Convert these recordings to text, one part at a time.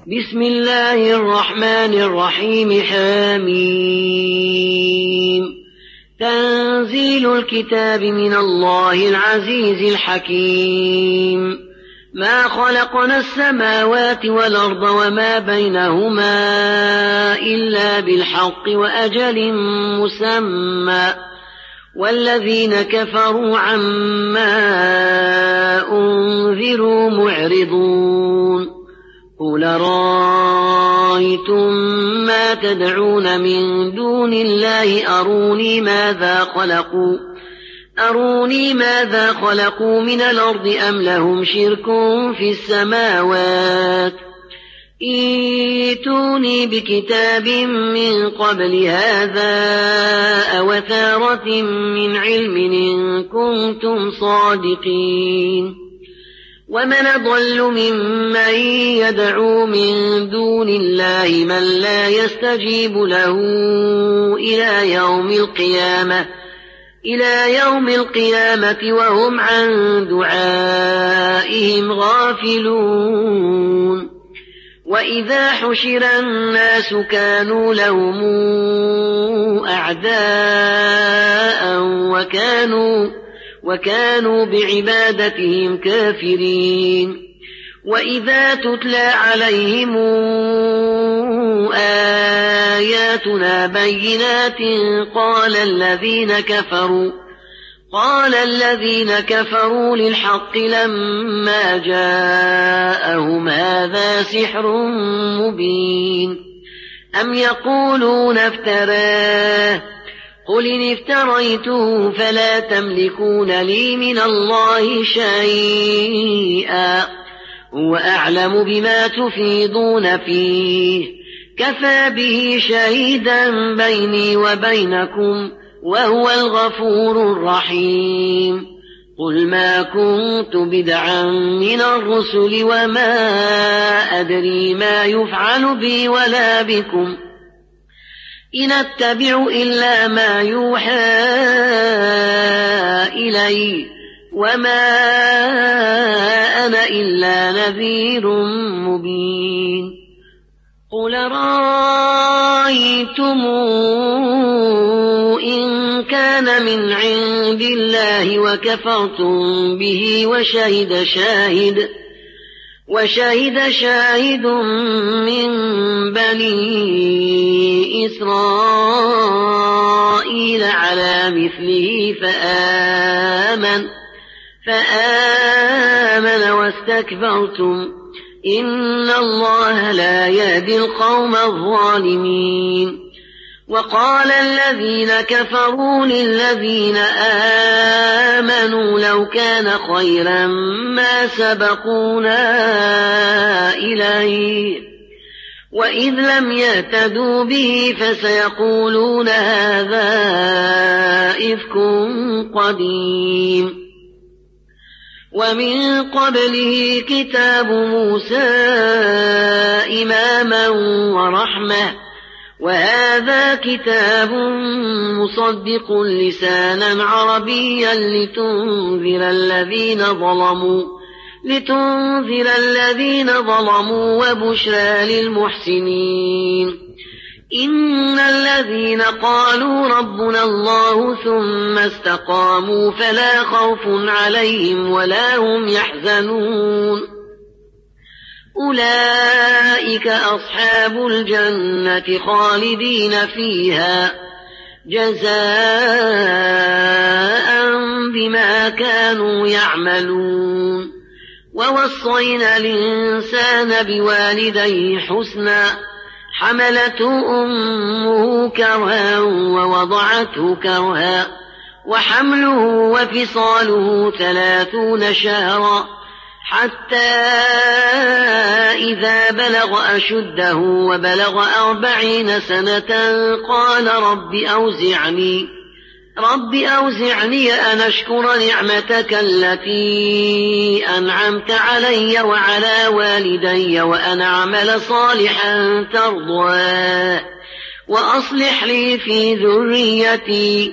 بسم الله الرحمن الرحيم. حميم. تنزيل الكتاب من الله العزيز الحكيم. ما خلقنا السماوات والأرض وما بينهما إلا بالحق وأجل مسمى، والذين كفروا عما أنذروا معرضون. قل رأيتم ما تدعون من دون الله أروني ماذا خلقوا من الأرض أم لهم شرك في السماوات. ائتوني بكتاب من قبل هذا أو أثارة من علم إن كنتم صادقين. ومن أضل ممن يدعو من دون الله من لا يستجيب له إلى يوم القيامة وهم عن دعائهم غافلون. وإذا حشر الناس كانوا لهم أعداء وكانوا بعبادتهم كافرين. وإذا تتلى عليهم آياتنا بينات قال الذين كفروا للحق لما جاءهم هذا سحر مبين. أم يقولون افتراه، قل إن افتريته فلا تملكون لي من الله شيئا، هو أعلم بما تفيضون فيه، كفى به شهيدا بيني وبينكم وهو الغفور الرحيم. قل ما كنت بدعا من الرسل وما أدري ما يفعل بي ولا بكم، إن أتبع إلا ما يوحى إلي وما أنا إلا نذير مبين. قل رأيتم إن كان من عند الله وكفرتم به وشهد شاهد من بني إسرائيل على مثله فآمن واستكبرتم، إن الله لا يهدي القوم الظالمين. وقال الذين كفروا للذين آمنوا لو كان خيرا ما سبقونا إليه، وإذ لم يهتدوا به فسيقولون هذا إفك قديم. ومن قبله كتاب موسى إماما ورحمة، وهذا كتاب مصدق لسانا عربيا لتنذر الذين ظلموا وبشرى للمحسنين. إن الذين قالوا ربنا الله ثم استقاموا فلا خوف عليهم ولا هم يحزنون، أولئك أصحاب الجنة خالدين فيها جزاء بما كانوا يعملون. ووصينا الإنسان بوالديه حسنا، حملته أمه كرها ووضعته كرها، وحمله وفصاله 30 شهرا، حتى إذا بلغ أشده وبلغ 40 سنة قال رب أوزعني أن أشكر نعمتك التي أنعمت علي وعلى والدي وأن أعمل صالحا ترضاه وأصلح لي في ذريتي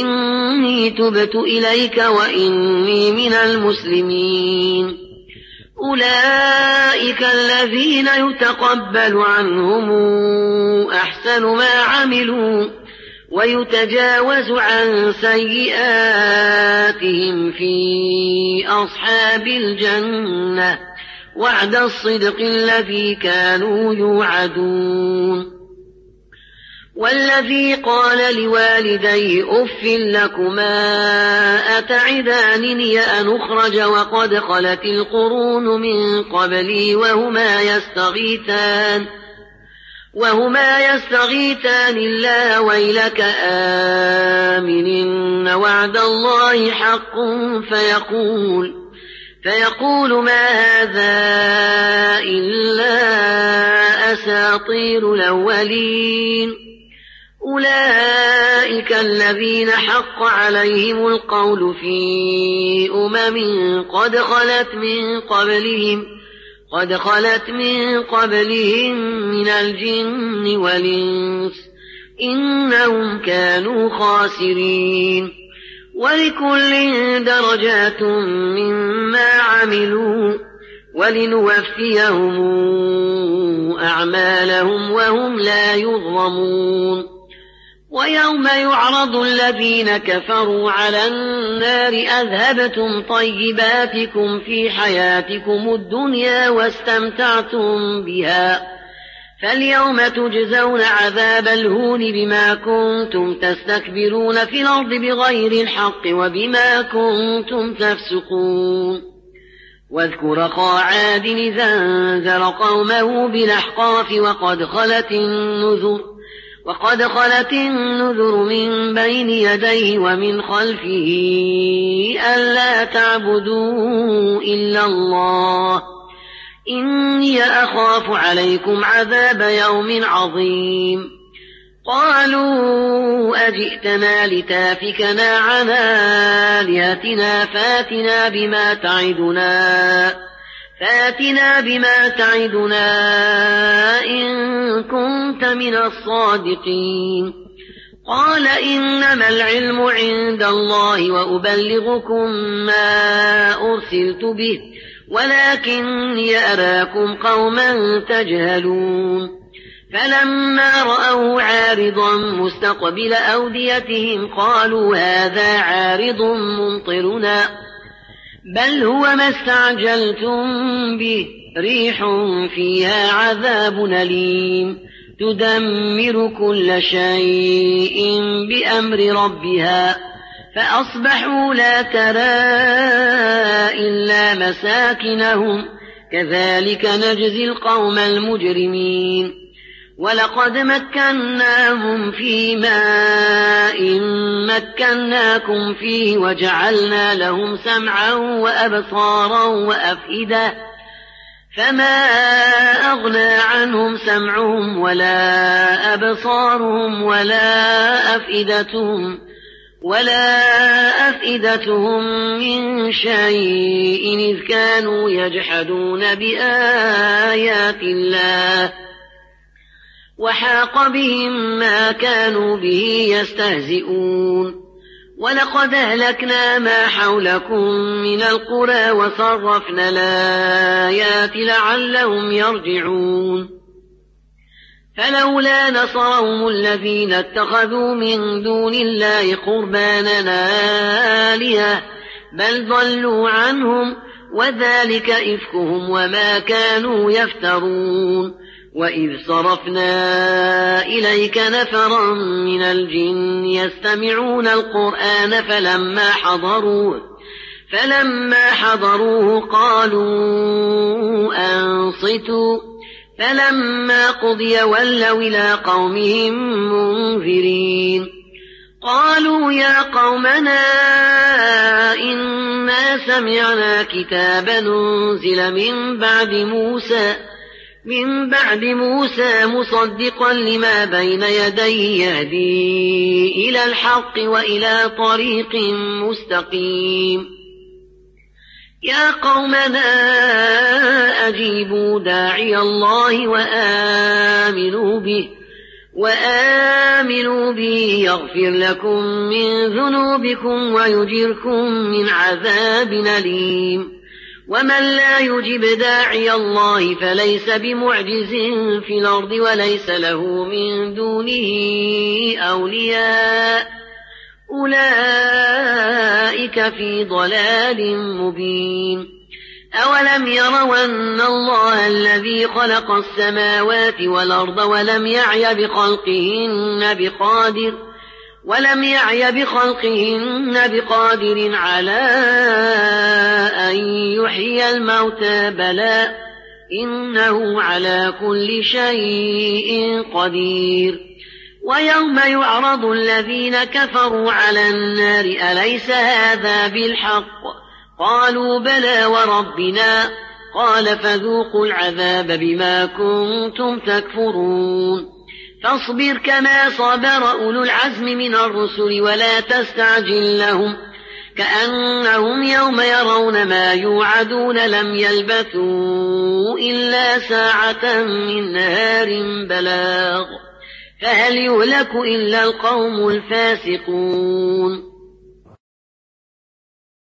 إني تبت إليك وإني من المسلمين. أولئك الذين يتقبل عنهم أحسن ما عملوا ويتجاوز عن سيئاتهم في أصحاب الجنة وعد الصدق الذي كانوا يوعدون. والذي قال لوالديه أف لكما أتعدانني أن أخرج وقد خلت القرون من قبلي وهما يستغيثان الله ويلك آمن وعد الله حق فيقول ما هذا إلا أساطير الأولين. أولئك الذين حق عليهم القول في قد خلت من قبلهم من الجن والإنس إنهم كانوا خاسرين. ولكل درجات مما عملوا ولنوفيهم أعمالهم وهم لا يظلمون. ويوم يعرض الذين كفروا على النار أذهبتم طيباتكم في حياتكم الدنيا واستمتعتم بها فاليوم تجزون عذاب الهون بما كنتم تستكبرون في الأرض بغير الحق وبما كنتم تفسقون. واذكر أخا عاد إذ أنذر قومه بالأحقاف وقد خلت النذر من بين يديه ومن خلفه ألا تعبدوا إلا الله إني أخاف عليكم عذاب يوم عظيم. قالوا أجئتنا لتافكنا عن آلهتنا فاتنا بما تعدنا إن كنت من الصادقين. قال إنما العلم عند الله وأبلغكم ما أرسلت به ولكني أراكم قوما تجهلون. فلما رأوا عارضا مستقبل أوديتهم قالوا هذا عارض ممطرنا بل هو ما استعجلتم به ريح فيها عذاب أليم تدمر كل شيء بأمر ربها فأصبحوا لا ترى إلا مساكنهم كذلك نجزي القوم المجرمين. ولقد مكناهم في ماء مكناكم فيه وجعلنا لهم سمعا وأبصارا وأفئدة فما أغنى عنهم سمعهم ولا أبصارهم ولا أفئدتهم من شيء إذ كانوا يجحدون بآيات الله وحاق بهم ما كانوا به يستهزئون. ولقد أهلكنا ما حولكم من القرى وصرفنا الآيات لعلهم يرجعون. فلولا نصرهم الذين اتخذوا من دون الله قربانا آلهة بل ضلوا عنهم وذلك إفكهم وما كانوا يفترون. وإذ صرفنا إليك نفرا من الجن يستمعون القرآن فلما حضروه قالوا أنصتوا فلما قضي ولوا إلى قومهم منذرين. قالوا يا قومنا إنا سمعنا كتابا أنزل من بعد موسى مصدقا لما بين يديه يهدي إلى الحق وإلى طريق مستقيم. يا قومنا أجيبوا داعي الله وآمنوا به يغفر لكم من ذنوبكم ويجركم من عذاب أليم. ومن لا يجب داعي الله فليس بمعجز في الأرض وليس له من دونه أولياء أولئك في ضلال مبين أولم يروا أن الله الذي خلق السماوات والأرض ولم يعي بخلقهن بقادر على أن يحيي الموتى بلى إنه على كل شيء قدير ويوم يعرض الذين كفروا على النار أليس هذا بالحق قالوا بلى وربنا قال فذوقوا العذاب بما كنتم تكفرون فاصبر كما صبر أولو العزم من الرسل ولا تستعجل لهم كأنهم يوم يرون ما يوعدون لم يلبثوا إلا ساعة من نهار بلاغ فهل يهلك إلا القوم الفاسقون